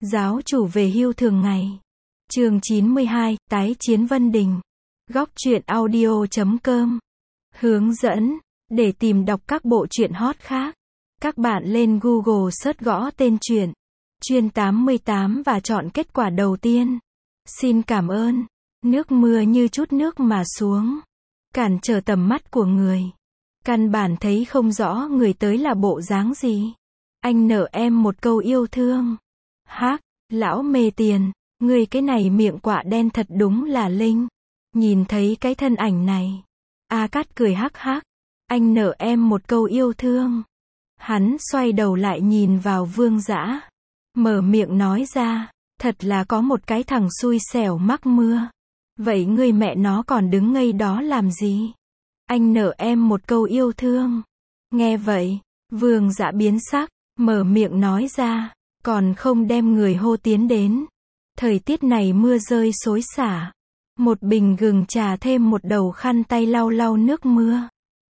Giáo chủ về hưu thường ngày. Chương 92, tái chiến Vân Đình. Góc truyện audio.com. Hướng dẫn. Để tìm đọc các bộ truyện hot khác, các bạn lên Google search gõ tên truyện Chuyên 88 và chọn kết quả đầu tiên. Xin cảm ơn. Nước mưa như chút nước mà xuống, cản trở tầm mắt của người. Căn bản thấy không rõ người tới là bộ dáng gì. Anh nợ em một câu yêu thương. Hác, lão mê tiền, người cái này miệng quạ đen thật đúng là linh. Nhìn thấy cái thân ảnh này, A Cát cười hắc hắc. Anh nợ em một câu yêu thương. Hắn xoay đầu lại nhìn vào Vương Dã, mở miệng nói ra, thật là có một cái thằng xui xẻo mắc mưa. Vậy người mẹ nó còn đứng ngây đó làm gì? Anh nợ em một câu yêu thương. Nghe vậy, Vương Dã biến sắc, mở miệng nói ra, còn không đem người hô tiến đến. Thời tiết này mưa rơi xối xả. Một bình gừng trà thêm một đầu khăn tay lau lau nước mưa.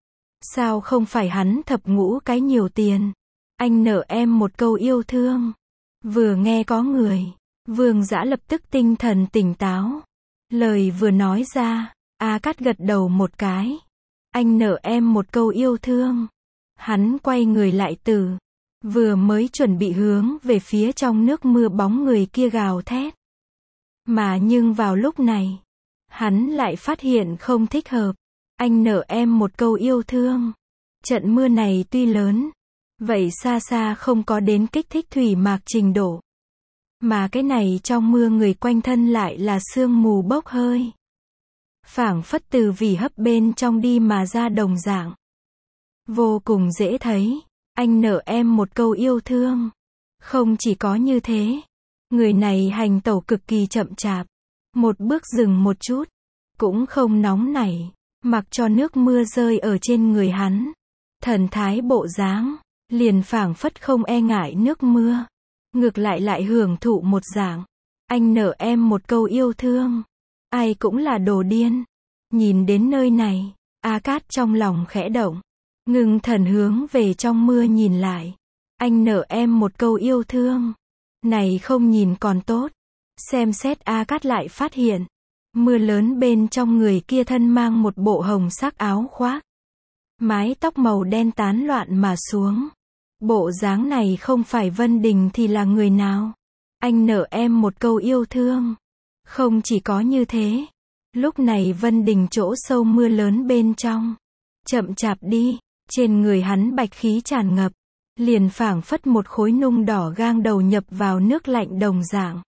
Sao không phải hắn thập ngũ cái nhiều tiền? Anh nợ em một câu yêu thương. Vừa nghe có người, Vương Dã lập tức tinh thần tỉnh táo. Lời vừa nói ra, A Cát gật đầu một cái. Anh nợ em một câu yêu thương. Hắn quay người lại vừa mới chuẩn bị hướng về phía trong nước mưa bóng người kia gào thét. Mà nhưng vào lúc này, hắn lại phát hiện không thích hợp. Anh nợ em một câu yêu thương. Trận mưa này tuy lớn, vậy xa xa không có đến kích thích thủy mạc trình độ. Mà cái này trong mưa người quanh thân lại là sương mù bốc hơi. Phảng phất từ vỉ hấp bên trong đi mà ra đồng dạng. Vô cùng dễ thấy. Anh nợ em một câu yêu thương. Không chỉ có như thế, người này hành tẩu cực kỳ chậm chạp. Một bước dừng một chút, cũng không nóng nảy, mặc cho nước mưa rơi ở trên người hắn. Thần thái bộ dáng, liền phảng phất không e ngại nước mưa. Ngược lại hưởng thụ một dạng. Anh nợ em một câu yêu thương. Ai cũng là đồ điên. Nhìn đến nơi này, A Cát trong lòng khẽ động. Ngưng thần hướng về trong mưa nhìn lại. Anh nợ em một câu yêu thương. Này không nhìn còn tốt. Xem xét A Cát lại phát hiện. Mưa lớn bên trong người kia thân mang một bộ hồng sắc áo khoác. Mái tóc màu đen tán loạn mà xuống. Bộ dáng này không phải Vân Đình thì là người nào? Anh nợ em một câu yêu thương. Không chỉ có như thế. Lúc này Vân Đình chỗ sâu mưa lớn bên trong. Chậm chạp đi. Trên người hắn bạch khí tràn ngập. Liền phảng phất một khối nung đỏ gang đầu nhập vào nước lạnh đồng dạng.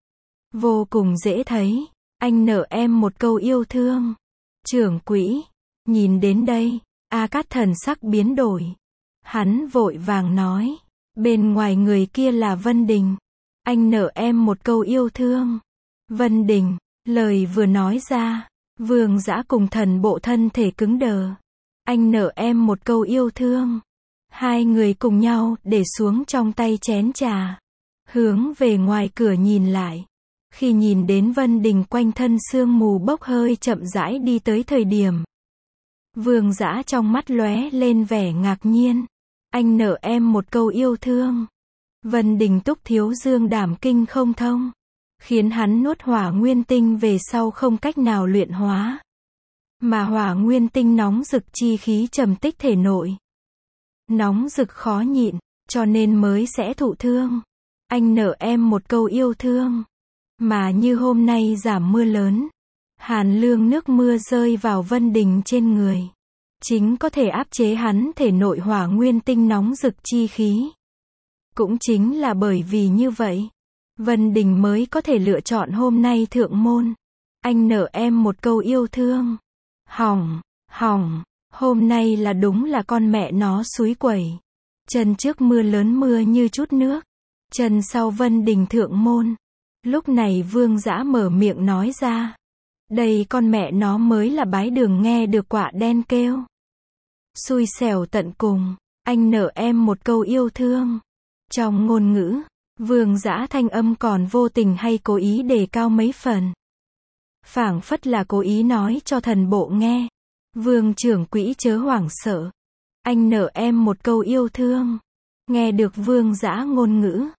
Vô cùng dễ thấy. Anh nợ em một câu yêu thương. Trưởng quỹ. Nhìn đến đây, A Cát thần sắc biến đổi. Hắn vội vàng nói. Bên ngoài người kia là Vân Đình. Anh nợ em một câu yêu thương. Vân Đình. Lời vừa nói ra, Vương Dã cùng thần bộ thân thể cứng đờ. Anh nợ em một câu yêu thương. Hai người cùng nhau để xuống trong tay chén trà. Hướng về ngoài cửa nhìn lại. Khi nhìn đến Vân Đình quanh thân sương mù bốc hơi chậm rãi đi tới thời điểm. Vương Dã trong mắt lóe lên vẻ ngạc nhiên. Anh nợ em một câu yêu thương. Vân Đình túc thiếu dương đảm kinh không thông. Khiến hắn nuốt hỏa nguyên tinh về sau không cách nào luyện hóa. Mà hỏa nguyên tinh nóng rực chi khí trầm tích thể nội. Nóng rực khó nhịn, cho nên mới sẽ thụ thương. Anh nợ em một câu yêu thương. Mà như hôm nay giảm mưa lớn. Hàn lương nước mưa rơi vào Vân Đình trên người. Chính có thể áp chế hắn thể nội hỏa nguyên tinh nóng rực chi khí. Cũng chính là bởi vì như vậy, Vân Đình mới có thể lựa chọn hôm nay thượng môn. Anh nợ em một câu yêu thương. Hỏng, hôm nay là đúng là con mẹ nó xúi quẩy. Chân trước mưa lớn mưa như chút nước. Chân sau Vân Đình thượng môn. Lúc này Vương Dã mở miệng nói ra. Đây con mẹ nó mới là bái đường nghe được quạ đen kêu. Xui xẻo tận cùng. Anh nợ em một câu yêu thương. Trong ngôn ngữ, Vương Dã thanh âm còn vô tình hay cố ý đề cao mấy phần. Phảng phất là cố ý nói cho thần bộ nghe. Vương trưởng quỹ chớ hoảng sợ. Anh nợ em một câu yêu thương. Nghe được Vương Dã ngôn ngữ,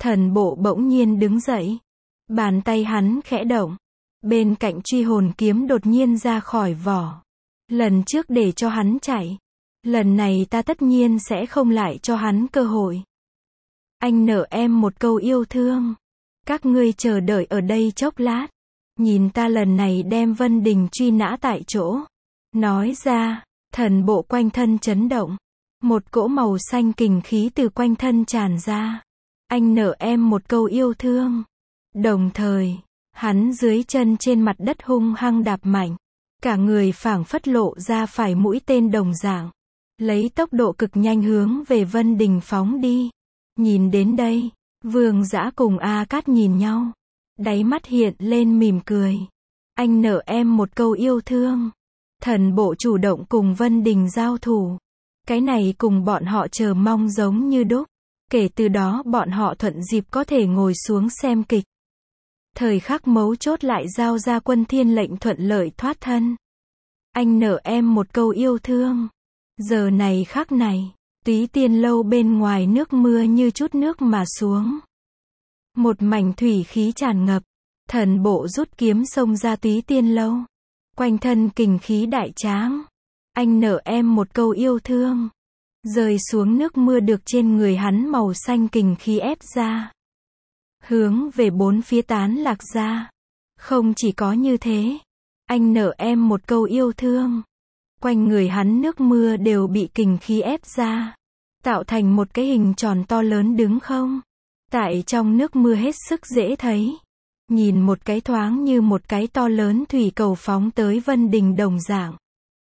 Thần bộ bỗng nhiên đứng dậy. Bàn tay hắn khẽ động. Bên cạnh truy hồn kiếm đột nhiên ra khỏi vỏ. Lần trước để cho hắn chạy. Lần này ta tất nhiên sẽ không lại cho hắn cơ hội. Anh nợ em một câu yêu thương. Các ngươi chờ đợi ở đây chốc lát. Nhìn ta lần này đem Vân Đình truy nã tại chỗ. Nói ra, thần bộ quanh thân chấn động. Một cỗ màu xanh kình khí từ quanh thân tràn ra. Anh nợ em một câu yêu thương. Đồng thời, hắn dưới chân trên mặt đất hung hăng đạp mạnh. Cả người phảng phất lộ ra phải mũi tên đồng dạng. Lấy tốc độ cực nhanh hướng về Vân Đình phóng đi. Nhìn đến đây, Vương Dã cùng A Cát nhìn nhau. Đáy mắt hiện lên mỉm cười. Anh nợ em một câu yêu thương. Thần bộ chủ động cùng Vân Đình giao thủ. Cái này cùng bọn họ chờ mong giống như đúc. Kể từ đó bọn họ thuận dịp có thể ngồi xuống xem kịch. Thời khắc mấu chốt lại giao ra Quân Thiên lệnh thuận lợi thoát thân. Anh nợ em một câu yêu thương. Giờ này khắc này, Túy Tiên lâu bên ngoài nước mưa như chút nước mà xuống. Một mảnh thủy khí tràn ngập. Thần bộ rút kiếm xông ra Túy Tiên lâu. Quanh thân kình khí đại tráng. Anh nợ em một câu yêu thương. Rơi xuống nước mưa được trên người hắn màu xanh kình khí ép ra. Hướng về bốn phía tán lạc ra. Không chỉ có như thế. Anh nợ em một câu yêu thương. Quanh người hắn nước mưa đều bị kình khí ép ra. Tạo thành một cái hình tròn to lớn đứng không. Tại trong nước mưa hết sức dễ thấy. Nhìn một cái thoáng như một cái to lớn thủy cầu phóng tới Vân Đình đồng dạng.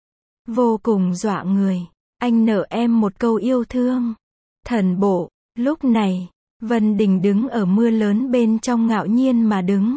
Vô cùng dọa người. Anh nợ em một câu yêu thương. Thần bộ, lúc này, Vân Đình đứng ở mưa lớn bên trong ngạo nhiên mà đứng.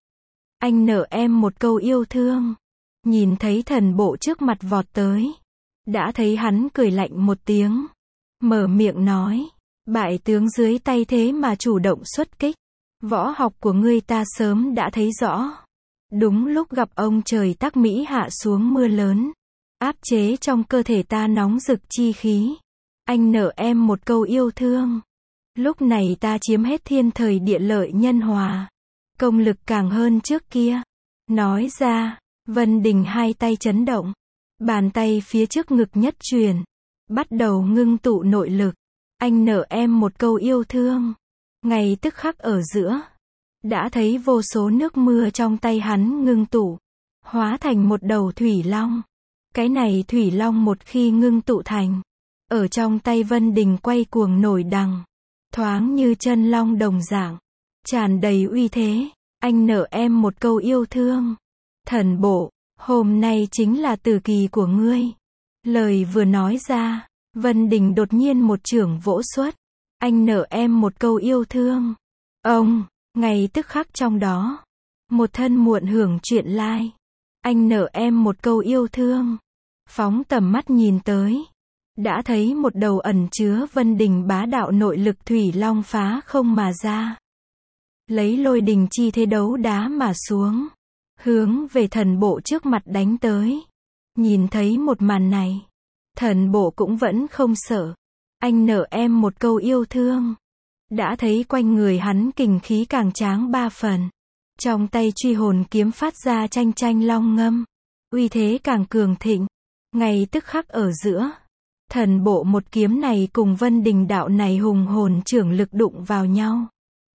Anh nợ em một câu yêu thương. Nhìn thấy thần bộ trước mặt vọt tới. Đã thấy hắn cười lạnh một tiếng. Mở miệng nói. Bại tướng dưới tay thế mà chủ động xuất kích. Võ học của ngươi ta sớm đã thấy rõ. Đúng lúc gặp ông trời tắc mỹ hạ xuống mưa lớn. Áp chế trong cơ thể ta nóng rực chi khí. Anh nợ em một câu yêu thương. Lúc này ta chiếm hết thiên thời địa lợi nhân hòa. Công lực càng hơn trước kia. Nói ra, Vân Đình hai tay chấn động. Bàn tay phía trước ngực nhất truyền. Bắt đầu ngưng tụ nội lực. Anh nợ em một câu yêu thương. Ngay tức khắc ở giữa. Đã thấy vô số nước mưa trong tay hắn ngưng tụ. Hóa thành một đầu thủy long. Cái này thủy long một khi ngưng tụ thành. Ở trong tay Vân Đình quay cuồng nổi đằng. Thoáng như chân long đồng dạng. Tràn đầy uy thế. Anh nợ em một câu yêu thương. Thần bộ, hôm nay chính là tử kỳ của ngươi. Lời vừa nói ra, Vân Đình đột nhiên một chưởng vỗ xuất. Anh nợ em một câu yêu thương. Ông, ngay tức khắc trong đó. Một thân muộn hưởng chuyện lai. Anh nợ em một câu yêu thương. Phóng tầm mắt nhìn tới. Đã thấy một đầu ẩn chứa Vân Đình bá đạo nội lực thủy long phá không mà ra. Lấy lôi đình chi thế đấu đá mà xuống. Hướng về thần bộ trước mặt đánh tới. Nhìn thấy một màn này. Thần bộ cũng vẫn không sợ. Anh nợ em một câu yêu thương. Đã thấy quanh người hắn kình khí càng tráng ba phần. Trong tay truy hồn kiếm phát ra chanh chanh long ngâm. Uy thế càng cường thịnh. Ngay tức khắc ở giữa. Thần bộ một kiếm này cùng Vân Đình đạo này hùng hồn trưởng lực đụng vào nhau.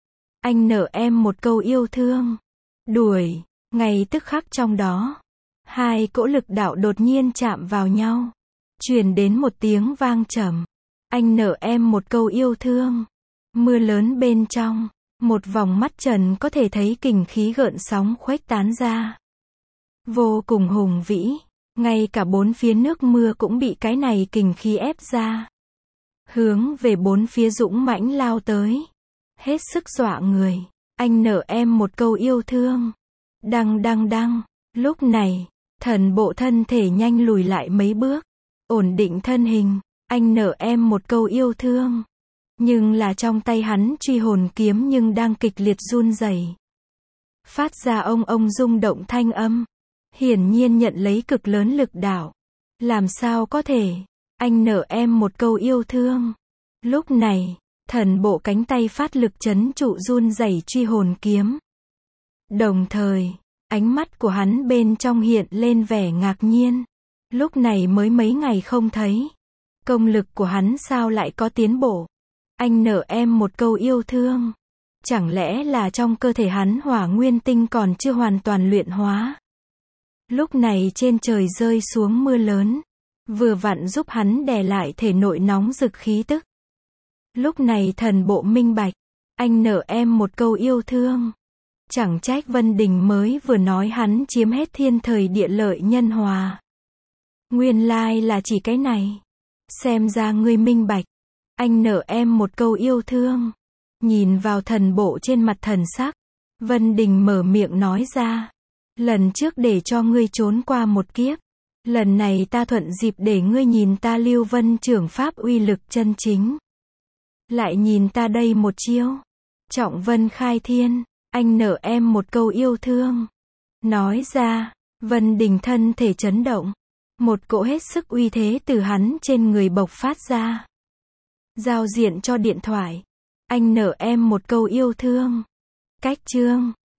Anh nợ em một câu yêu thương. Đuổi. Ngay tức khắc trong đó. Hai cỗ lực đạo đột nhiên chạm vào nhau. Truyền đến một tiếng vang trầm. Anh nợ em một câu yêu thương. Mưa lớn bên trong. Một vòng mắt trần có thể thấy kình khí gợn sóng khuếch tán ra. Vô cùng hùng vĩ. Ngay cả bốn phía nước mưa cũng bị cái này kình khí ép ra. Hướng về bốn phía dũng mãnh lao tới. Hết sức dọa người. Anh nợ em một câu yêu thương. Đăng đăng đăng. Lúc này, thần bộ thân thể nhanh lùi lại mấy bước. Ổn định thân hình. Anh nợ em một câu yêu thương. Nhưng là trong tay hắn truy hồn kiếm nhưng đang kịch liệt run rẩy. Phát ra ông rung động thanh âm. Hiển nhiên nhận lấy cực lớn lực đạo. Làm sao có thể. Anh nợ em một câu yêu thương. Lúc này, Thần bộ cánh tay phát lực trấn trụ run rẩy truy hồn kiếm. Đồng thời, ánh mắt của hắn bên trong hiện lên vẻ ngạc nhiên. Lúc này mới mấy ngày không thấy. Công lực của hắn sao lại có tiến bộ? Anh nợ em một câu yêu thương. Chẳng lẽ là trong cơ thể hắn hỏa nguyên tinh còn chưa hoàn toàn luyện hóa? Lúc này trên trời rơi xuống mưa lớn. Vừa vặn giúp hắn đè lại thể nội nóng rực khí tức. Lúc này thần bộ minh bạch. Anh nợ em một câu yêu thương. Chẳng trách Vân Đình mới vừa nói hắn chiếm hết thiên thời địa lợi nhân hòa. Nguyên lai là chỉ cái này. Xem ra ngươi minh bạch. Anh nợ em một câu yêu thương. Nhìn vào thần bộ trên mặt thần sắc. Vân Đình mở miệng nói ra. Lần trước để cho ngươi trốn qua một kiếp. Lần này ta thuận dịp để ngươi nhìn ta Lưu Vân trưởng pháp uy lực chân chính. Lại nhìn ta đây một chiêu. Trọng Vân khai thiên. Anh nợ em một câu yêu thương. Nói ra, Vân Đình thân thể chấn động. Một cỗ hết sức uy thế từ hắn trên người bộc phát ra. Giao diện cho điện thoại. Anh nợ em một câu yêu thương. Cách chương.